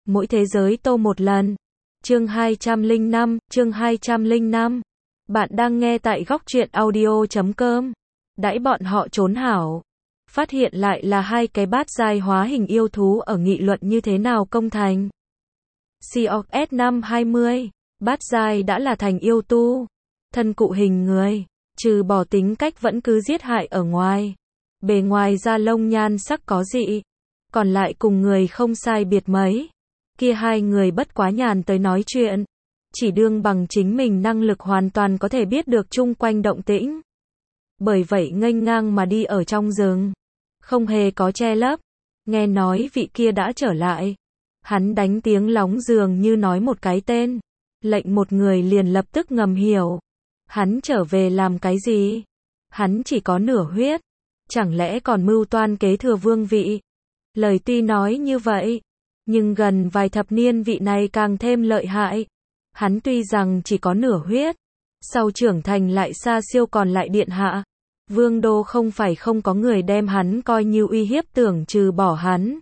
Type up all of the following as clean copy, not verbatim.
Mỗi thế giới tô một lần. Chương 205. Bạn đang nghe tại góc truyện audio.com. Đãi bọn họ trốn hảo. Phát hiện lại là hai cái bát giai hóa hình yêu thú ở nghị luận như thế nào công thành. COS 520. Bát giai đã là thành yêu tu. Thân cụ hình người. Trừ bỏ tính cách vẫn cứ giết hại ở ngoài. Bề ngoài da lông nhan sắc có dị. Còn lại cùng người không sai biệt mấy. Kia hai người bất quá nhàn tới nói chuyện. Chỉ đương bằng chính mình năng lực hoàn toàn có thể biết được chung quanh động tĩnh. Bởi vậy nghênh ngang mà đi ở trong rừng. Không hề có che lấp. Nghe nói vị kia đã trở lại. Hắn đánh tiếng lóng dường như nói một cái tên. Lệnh một người liền lập tức ngầm hiểu. Hắn trở về làm cái gì? Hắn chỉ có nửa huyết. Chẳng lẽ còn mưu toan kế thừa vương vị? Lời tuy nói như vậy, nhưng gần vài thập niên vị này càng thêm lợi hại. Hắn tuy rằng chỉ có nửa huyết, sau trưởng thành lại xa siêu còn lại điện hạ. Vương đô không phải không có người đem hắn coi như uy hiếp tưởng trừ bỏ hắn.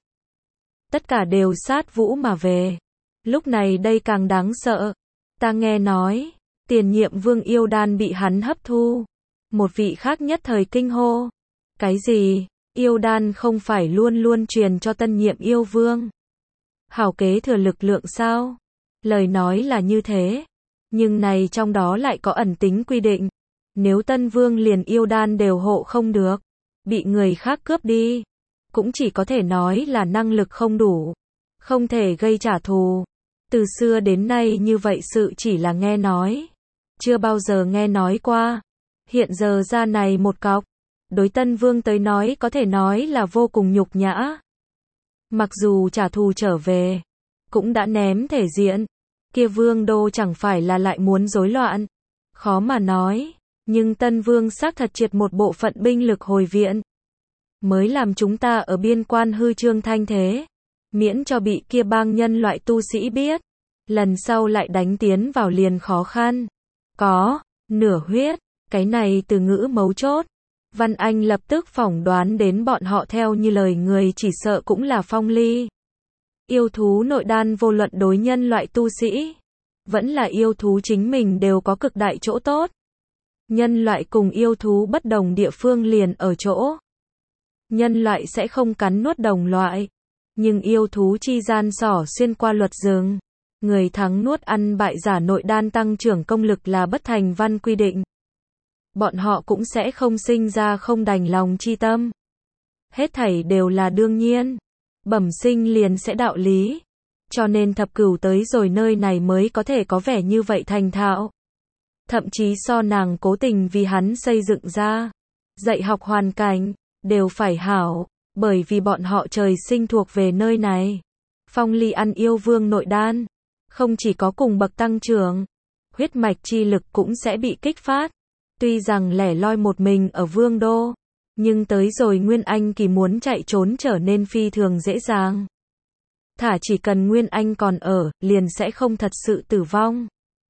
Tất cả đều sát vũ mà về. Lúc này đây càng đáng sợ. Ta nghe nói, tiền nhiệm vương yêu đan bị hắn hấp thu. Một vị khác nhất thời kinh hô. Cái gì? Yêu đan không phải luôn luôn truyền cho tân nhiệm yêu vương. Hảo kế thừa lực lượng sao? Lời nói là như thế. Nhưng này trong đó lại có ẩn tính quy định. Nếu tân vương liền yêu đan đều hộ không được. Bị người khác cướp đi. Cũng chỉ có thể nói là năng lực không đủ. Không thể gây trả thù. Từ xưa đến nay như vậy sự chỉ là nghe nói. Chưa bao giờ nghe nói qua. Hiện giờ ra này một cọc. Đối tân vương tới nói có thể nói là vô cùng nhục nhã. Mặc dù trả thù trở về, cũng đã ném thể diện. Kia vương đô chẳng phải là lại muốn rối loạn. Khó mà nói, nhưng tân vương xác thật triệt một bộ phận binh lực hồi viện. Mới làm chúng ta ở biên quan hư trương thanh thế. Miễn cho bị kia bang nhân loại tu sĩ biết. Lần sau lại đánh tiến vào liền khó khăn. Có, nửa huyết, cái này từ ngữ mấu chốt. Văn Anh lập tức phỏng đoán đến bọn họ theo như lời người chỉ sợ cũng là Phong Ly. Yêu thú nội đan vô luận đối nhân loại tu sĩ, vẫn là yêu thú chính mình đều có cực đại chỗ tốt. Nhân loại cùng yêu thú bất đồng địa phương liền ở chỗ. Nhân loại sẽ không cắn nuốt đồng loại, nhưng yêu thú chi gian xỏ xuyên qua luật rừng. Người thắng nuốt ăn bại giả nội đan tăng trưởng công lực là bất thành văn quy định. Bọn họ cũng sẽ không sinh ra không đành lòng chi tâm. Hết thảy đều là đương nhiên. Bẩm sinh liền sẽ đạo lý. Cho nên thập cửu tới rồi nơi này mới có thể có vẻ như vậy thành thạo. Thậm chí so nàng cố tình vì hắn xây dựng ra. Dạy học hoàn cảnh, đều phải hảo. Bởi vì bọn họ trời sinh thuộc về nơi này. Phong Ly ăn yêu vương nội đan. Không chỉ có cùng bậc tăng trưởng. Huyết mạch chi lực cũng sẽ bị kích phát. Tuy rằng lẻ loi một mình ở vương đô, nhưng tới rồi Nguyên Anh kỳ muốn chạy trốn trở nên phi thường dễ dàng. Thả chỉ cần Nguyên Anh còn ở, liền sẽ không thật sự tử vong.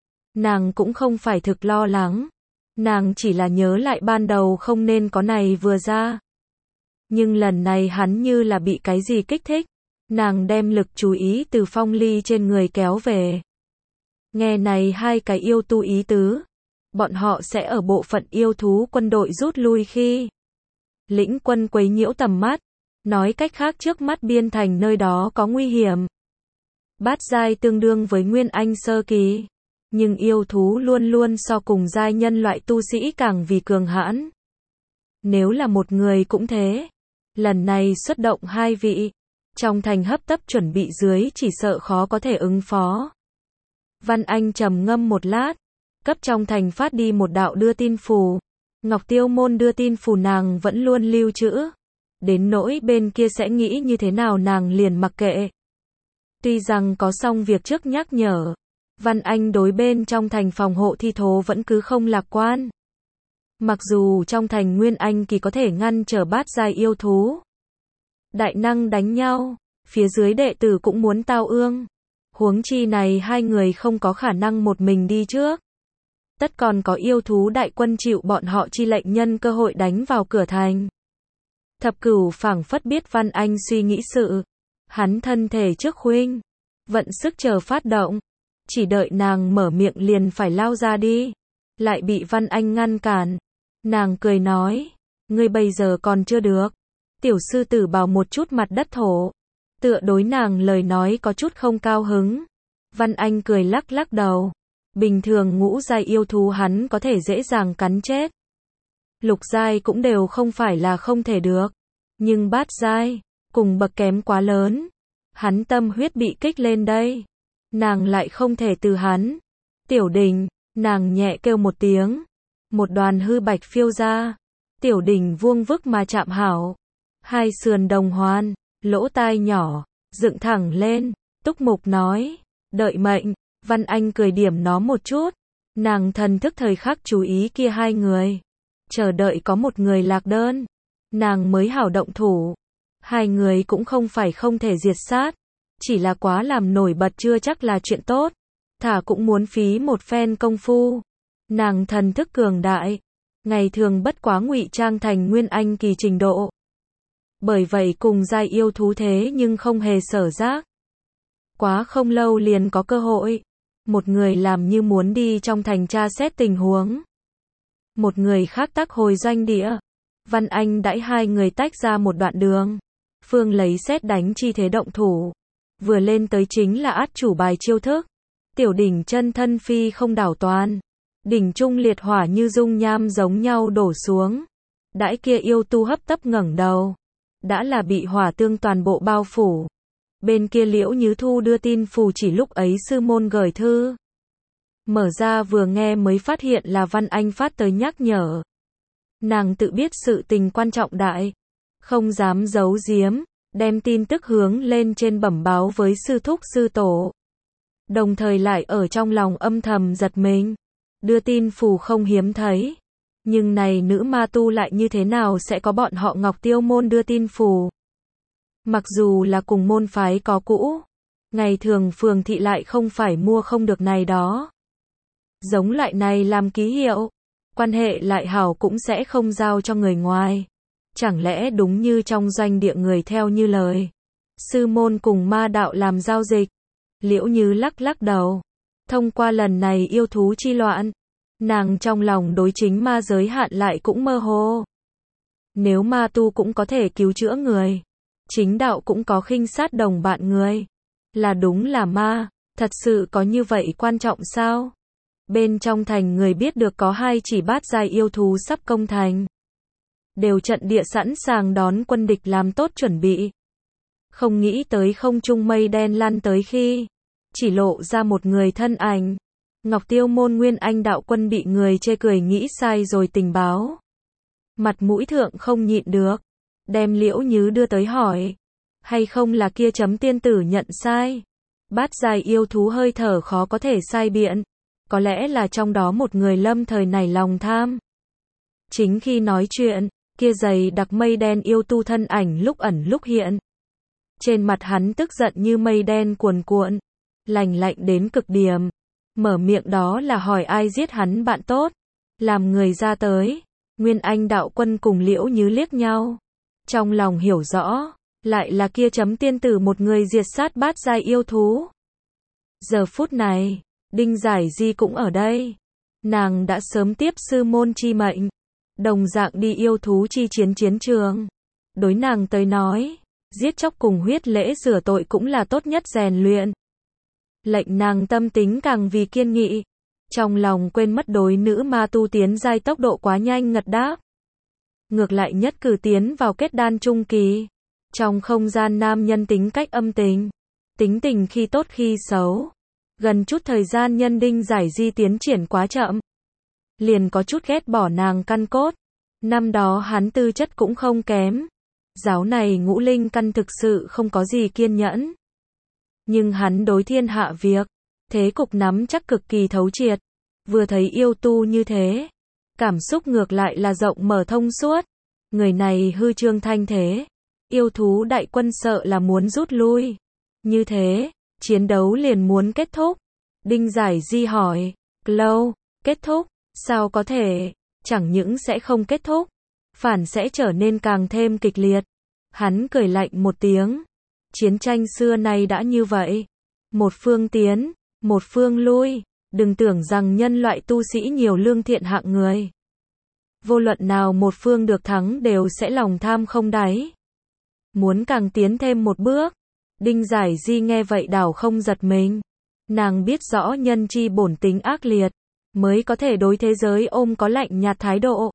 Nàng cũng không phải thực lo lắng. Nàng chỉ là nhớ lại ban đầu không nên có này vừa ra. Nhưng lần này hắn như là bị cái gì kích thích. Nàng đem lực chú ý từ Phong Ly trên người kéo về. Nghe này hai cái yêu tu ý tứ. Bọn họ sẽ ở bộ phận yêu thú quân đội rút lui khi lĩnh quân quấy nhiễu tầm mắt. Nói cách khác trước mắt biên thành nơi đó có nguy hiểm. Bát giai tương đương với Nguyên Anh sơ kỳ. Nhưng yêu thú luôn luôn so cùng giai nhân loại tu sĩ càng vì cường hãn. Nếu là một người cũng thế. Lần này xuất động hai vị. Trong thành hấp tấp chuẩn bị dưới chỉ sợ khó có thể ứng phó. Văn Anh trầm ngâm một lát. Cấp trong thành phát đi một đạo đưa tin phù. Ngọc Tiêu Môn đưa tin phù nàng vẫn luôn lưu trữ. Đến nỗi bên kia sẽ nghĩ như thế nào nàng liền mặc kệ. Tuy rằng có xong việc trước nhắc nhở. Văn Anh đối bên trong thành phòng hộ thi thố vẫn cứ không lạc quan. Mặc dù trong thành Nguyên Anh kỳ có thể ngăn trở bát giai yêu thú. Đại năng đánh nhau. Phía dưới đệ tử cũng muốn tao ương. Huống chi này hai người không có khả năng một mình đi trước. Tất còn có yêu thú đại quân chịu bọn họ chi lệnh nhân cơ hội đánh vào cửa thành. Thập cửu phảng phất biết Văn Anh suy nghĩ sự. Hắn thân thể trước khuynh vận sức chờ phát động. Chỉ đợi nàng mở miệng liền phải lao ra đi. Lại bị Văn Anh ngăn cản. Nàng cười nói, ngươi bây giờ còn chưa được. Tiểu sư tử bảo một chút mặt đất thổ. Tựa đối nàng lời nói có chút không cao hứng. Văn Anh cười lắc lắc đầu. Bình thường ngũ giai yêu thú hắn có thể dễ dàng cắn chết. Lục giai cũng đều không phải là không thể được. Nhưng bát giai, cùng bậc kém quá lớn. Hắn tâm huyết bị kích lên đây. Nàng lại không thể từ hắn. Tiểu Đình, nàng nhẹ kêu một tiếng. Một đoàn hư bạch phiêu ra. Tiểu Đình vuông vức mà chạm hảo. Hai sườn đồng hoàn, lỗ tai nhỏ, dựng thẳng lên. Túc Mục nói, đợi mệnh. Văn Anh cười điểm nó một chút. Nàng thần thức thời khắc chú ý kia hai người. Chờ đợi có một người lạc đơn. Nàng mới hảo động thủ. Hai người cũng không phải không thể diệt sát. Chỉ là quá làm nổi bật chưa chắc là chuyện tốt. Thả cũng muốn phí một phen công phu. Nàng thần thức cường đại. Ngày thường bất quá ngụy trang thành nguyên anh kỳ trình độ. Bởi vậy cùng giai yêu thú thế nhưng không hề sở giác. Quá không lâu liền có cơ hội. Một người làm như muốn đi trong thành tra xét tình huống. Một người khác tác hồi doanh địa. Văn Anh đãi hai người tách ra một đoạn đường. Phương lấy sét đánh chi thế động thủ. Vừa lên tới chính là át chủ bài chiêu thức. Tiểu Đỉnh chân thân phi không đảo toàn. Đỉnh trung liệt hỏa như dung nham giống nhau đổ xuống. Đãi kia yêu tu hấp tấp ngẩng đầu. Đã là bị hỏa tương toàn bộ bao phủ. Bên kia Liễu Như Thu đưa tin phù chỉ lúc ấy sư môn gửi thư. Mở ra vừa nghe mới phát hiện là Văn Anh phát tới nhắc nhở. Nàng tự biết sự tình quan trọng đại. Không dám giấu giếm. Đem tin tức hướng lên trên bẩm báo với sư thúc sư tổ. Đồng thời lại ở trong lòng âm thầm giật mình. Đưa tin phù không hiếm thấy. Nhưng này nữ ma tu lại như thế nào sẽ có bọn họ Ngọc Tiêu môn đưa tin phù. Mặc dù là cùng môn phái có cũ. Ngày thường phường thị lại không phải mua không được này đó. Giống loại này làm ký hiệu. Quan hệ lại hảo cũng sẽ không giao cho người ngoài. Chẳng lẽ đúng như trong doanh địa người theo như lời. Sư môn cùng ma đạo làm giao dịch. Liễu Như lắc lắc đầu. Thông qua lần này yêu thú chi loạn. Nàng trong lòng đối chính ma giới hạn lại cũng mơ hồ. Nếu ma tu cũng có thể cứu chữa người. Chính đạo cũng có khinh sát đồng bạn người. Là đúng là ma. Thật sự có như vậy quan trọng sao? Bên trong thành người biết được có hai chỉ bát giai yêu thú sắp công thành. Đều trận địa sẵn sàng đón quân địch làm tốt chuẩn bị. Không nghĩ tới không trung mây đen lăn tới khi. Chỉ lộ ra một người thân ảnh. Ngọc Tiêu môn nguyên anh đạo quân bị người chê cười nghĩ sai rồi tình báo. Mặt mũi thượng không nhịn được. Đem Liễu Như đưa tới hỏi. Hay không là kia chấm tiên tử nhận sai. Bát giai yêu thú hơi thở khó có thể sai biện. Có lẽ là trong đó một người lâm thời nảy lòng tham. Chính khi nói chuyện, kia dày đặc mây đen yêu tu thân ảnh lúc ẩn lúc hiện. Trên mặt hắn tức giận như mây đen cuồn cuộn. Lạnh lạnh đến cực điểm. Mở miệng đó là hỏi ai giết hắn bạn tốt. Làm người ra tới. Nguyên Anh đạo quân cùng Liễu Như liếc nhau. Trong lòng hiểu rõ. Lại là kia chấm tiên tử một người diệt sát bát giai yêu thú. Giờ phút này, Đinh Giải Di cũng ở đây. Nàng đã sớm tiếp sư môn chi mệnh. Đồng dạng đi yêu thú chi chiến trường. Đối nàng tới nói, giết chóc cùng huyết lễ rửa tội cũng là tốt nhất rèn luyện. Lệnh nàng tâm tính càng vì kiên nghị. Trong lòng quên mất đối nữ ma tu tiến giai tốc độ quá nhanh ngật đáp. Ngược lại nhất cử tiến vào kết đan trung kỳ. Trong không gian nam nhân tính cách âm tình. Tính tình khi tốt khi xấu. Gần chút thời gian nhân Đinh Giải Di tiến triển quá chậm. Liền có chút ghét bỏ nàng căn cốt. Năm đó hắn tư chất cũng không kém. Giáo này ngũ linh căn thực sự không có gì kiên nhẫn. Nhưng hắn đối thiên hạ việc. Thế cục nắm chắc cực kỳ thấu triệt. Vừa thấy yêu tu như thế. Cảm xúc ngược lại là rộng mở thông suốt. Người này hư trương thanh thế. Yêu thú đại quân sợ là muốn rút lui. Như thế, chiến đấu liền muốn kết thúc. Đinh Giải Di hỏi, lâu, kết thúc, sao có thể, chẳng những sẽ không kết thúc, phản sẽ trở nên càng thêm kịch liệt. Hắn cười lạnh một tiếng, chiến tranh xưa nay đã như vậy. một phương tiến, một phương lui, đừng tưởng rằng nhân loại tu sĩ nhiều lương thiện hạng người. Vô luận nào một phương được thắng đều sẽ lòng tham không đáy. Muốn càng tiến thêm một bước. Đinh Giải Di nghe vậy đảo không giật mình. Nàng biết rõ nhân chi bổn tính ác liệt, mới có thể đối thế giới ôm có lạnh nhạt thái độ.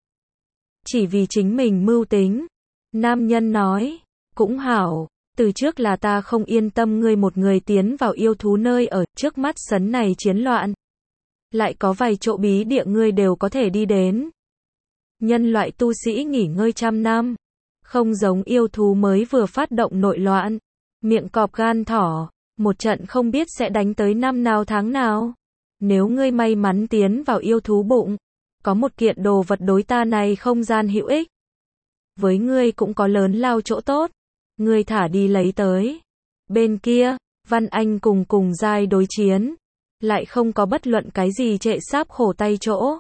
Chỉ vì chính mình mưu tính. Nam nhân nói, cũng hảo, từ trước là ta không yên tâm ngươi một người tiến vào yêu thú nơi ở, trước mắt sấn này chiến loạn. Lại có vài chỗ bí địa ngươi đều có thể đi đến. Nhân loại tu sĩ nghỉ ngơi trăm năm, không giống yêu thú mới vừa phát động nội loạn, miệng cọp gan thỏ, một trận không biết sẽ đánh tới năm nào tháng nào. Nếu ngươi may mắn tiến vào yêu thú bụng, có một kiện đồ vật đối ta này không gian hữu ích. Với ngươi cũng có lớn lao chỗ tốt, ngươi thả đi lấy tới. Bên kia, Văn Anh cùng giai đối chiến, lại không có bất luận cái gì trệ sáp khổ tay chỗ.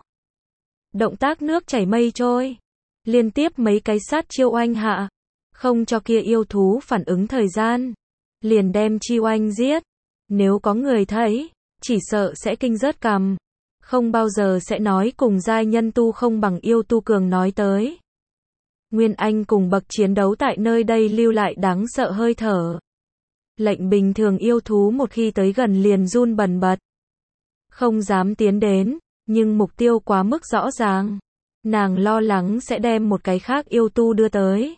Động tác nước chảy mây trôi, liên tiếp mấy cái sát chiêu oanh hạ, không cho kia yêu thú phản ứng thời gian, liền đem chi oanh giết. Nếu có người thấy, chỉ sợ sẽ kinh rớt cằm, không bao giờ sẽ nói cùng giai nhân tu không bằng yêu tu cường nói tới. Nguyên Anh cùng bậc chiến đấu tại nơi đây lưu lại đáng sợ hơi thở. Lệnh bình thường yêu thú một khi tới gần liền run bần bật, không dám tiến đến, nhưng mục tiêu quá mức rõ ràng. Nàng lo lắng sẽ đem một cái khác yêu tu đưa tới.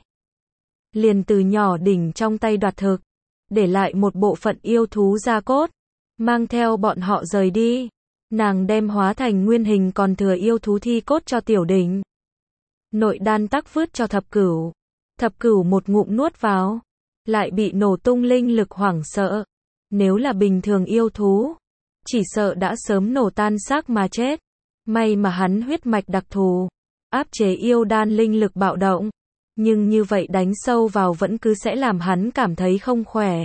Liền từ nhỏ đỉnh trong tay đoạt thực, để lại một bộ phận yêu thú gia cốt, mang theo bọn họ rời đi. Nàng đem hóa thành nguyên hình còn thừa yêu thú thi cốt cho tiểu đỉnh. Nội đan tắc vứt cho thập cửu. Thập cửu một ngụm nuốt vào, lại bị nổ tung linh lực hoảng sợ. Nếu là bình thường yêu thú, chỉ sợ đã sớm nổ tan xác mà chết. May mà hắn huyết mạch đặc thù, áp chế yêu đan linh lực bạo động. Nhưng như vậy đánh sâu vào vẫn cứ sẽ làm hắn cảm thấy không khỏe.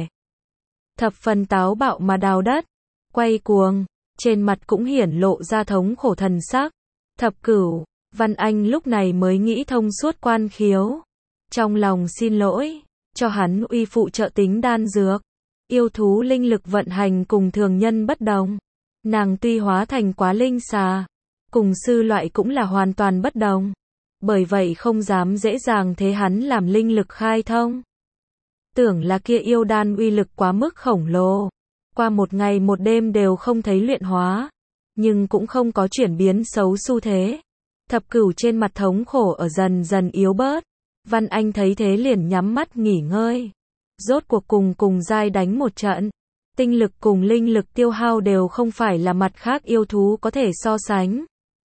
Thập phần táo bạo mà đào đất, quay cuồng, trên mặt cũng hiển lộ ra thống khổ thần sắc. Thập cửu, Văn Anh lúc này mới nghĩ thông suốt quan khiếu. Trong lòng xin lỗi, cho hắn uy phụ trợ tính đan dược. Yêu thú linh lực vận hành cùng thường nhân bất đồng. Nàng tuy hóa thành quá linh xà, cùng sư loại cũng là hoàn toàn bất đồng. Bởi vậy không dám dễ dàng thế hắn làm linh lực khai thông. Tưởng là kia yêu đan uy lực quá mức khổng lồ. Qua một ngày một đêm đều không thấy luyện hóa. Nhưng cũng không có chuyển biến xấu xu thế. Thập cửu trên mặt thống khổ ở dần dần yếu bớt. Văn Anh thấy thế liền nhắm mắt nghỉ ngơi. Rốt cuộc cùng giai đánh một trận. Tinh lực cùng linh lực tiêu hao đều không phải là mặt khác yêu thú có thể so sánh.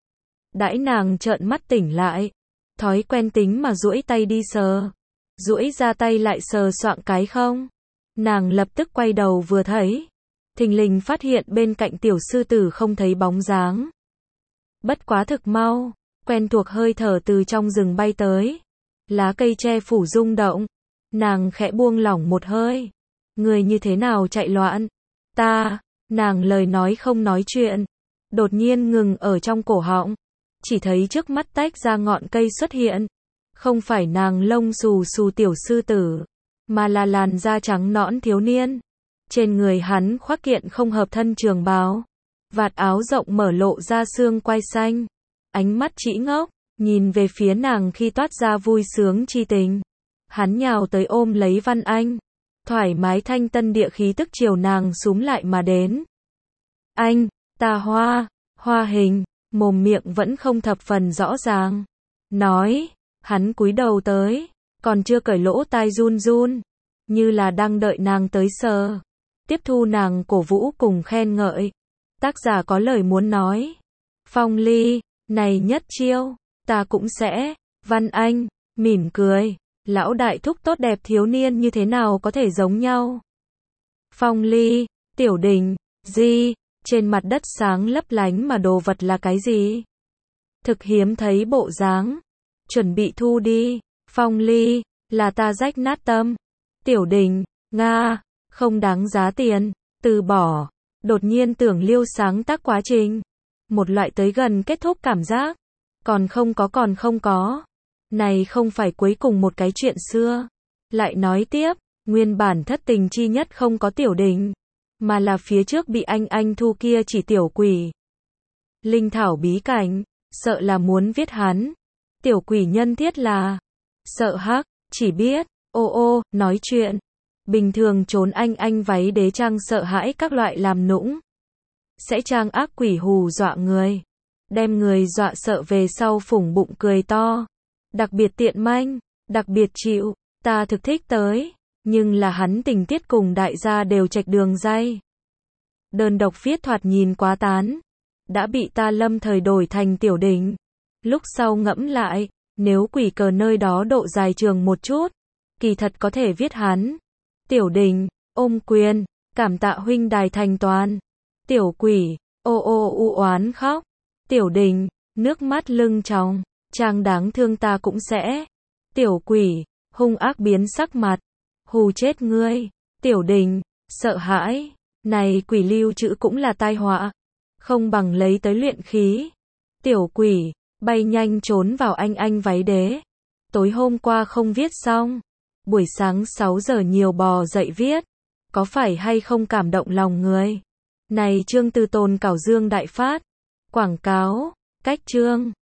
Đãi nàng trợn mắt tỉnh lại. Thói quen tính mà duỗi tay đi sờ. Duỗi ra tay lại sờ soạng cái không. Nàng lập tức quay đầu vừa thấy. Thình lình phát hiện bên cạnh tiểu sư tử không thấy bóng dáng. Bất quá thực mau, quen thuộc hơi thở từ trong rừng bay tới. Lá cây che phủ rung động. Nàng khẽ buông lỏng một hơi. Người như thế nào chạy loạn? Nàng lời nói không nói chuyện. Đột nhiên ngừng ở trong cổ họng. Chỉ thấy trước mắt tách ra ngọn cây xuất hiện. Không phải nàng lông xù xù tiểu sư tử, mà là làn da trắng nõn thiếu niên. Trên người hắn khoác kiện không hợp thân trường bào. Vạt áo rộng mở lộ ra xương quai xanh. Ánh mắt trĩ ngốc, nhìn về phía nàng khi toát ra vui sướng chi tình. Hắn nhào tới ôm lấy Văn Anh. Thoải mái thanh tân địa khí tức chiều nàng xúm lại mà đến. Anh, ta hoa hình, mồm miệng vẫn không thập phần rõ ràng. Nói, hắn cúi đầu tới, còn chưa cởi lỗ tai run run. Như là đang đợi nàng tới sờ. Tiếp thu nàng cổ vũ cùng khen ngợi. Tác giả có lời muốn nói. Phong Ly, này nhất chiêu, ta cũng sẽ. Văn Anh, mỉm cười. Lão đại thúc tốt đẹp thiếu niên như thế nào có thể giống nhau. Phong Ly, Tiểu Đình, Di, trên mặt đất sáng lấp lánh mà đồ vật là cái gì? Thực hiếm thấy bộ dáng. Chuẩn bị thu đi. Phong Ly, là ta rách nát tâm. Tiểu Đình, Nga, không đáng giá tiền, từ bỏ. Đột nhiên tưởng liêu sáng tác quá trình. Một loại tới gần kết thúc cảm giác. Còn không có. Này không phải cuối cùng một cái chuyện xưa. Lại nói tiếp, nguyên bản thất tình chi nhất không có Tiểu Đình. mà là phía trước bị anh thu kia chỉ tiểu quỷ. Linh thảo bí cảnh, sợ là muốn viết hắn. Tiểu quỷ nhân thiết là sợ hắc, chỉ biết, nói chuyện. Bình thường trốn anh váy đế trang sợ hãi các loại làm nũng. Sẽ trang ác quỷ hù dọa người. Đem người dọa sợ về sau phủng bụng cười to. Đặc biệt tiện manh, đặc biệt chịu, ta thực thích tới. Nhưng là hắn tình tiết cùng đại gia đều chệch đường ray. Đơn độc viết thoạt nhìn quá tán. Đã bị ta lâm thời đổi thành tiểu đỉnh. Lúc sau ngẫm lại, nếu quỷ cờ nơi đó độ dài trường một chút, kỳ thật có thể viết hắn. Tiểu đình, ôm quyền, cảm tạ huynh đài thành toàn. Tiểu quỷ, u oán khóc. Tiểu đình, nước mắt lưng tròng, trang đáng thương ta cũng sẽ. Tiểu quỷ, hung ác biến sắc mặt, hù chết ngươi. Tiểu đình, sợ hãi, này quỷ lưu trữ cũng là tai họa, không bằng lấy tới luyện khí. Tiểu quỷ, bay nhanh trốn vào anh váy đế. Tối hôm qua không viết xong, buổi sáng 6 giờ nhiều bò dậy viết, có phải hay không cảm động lòng người. Này chương từ Tôn Cảo Dương đại phát, quảng cáo, cách chương.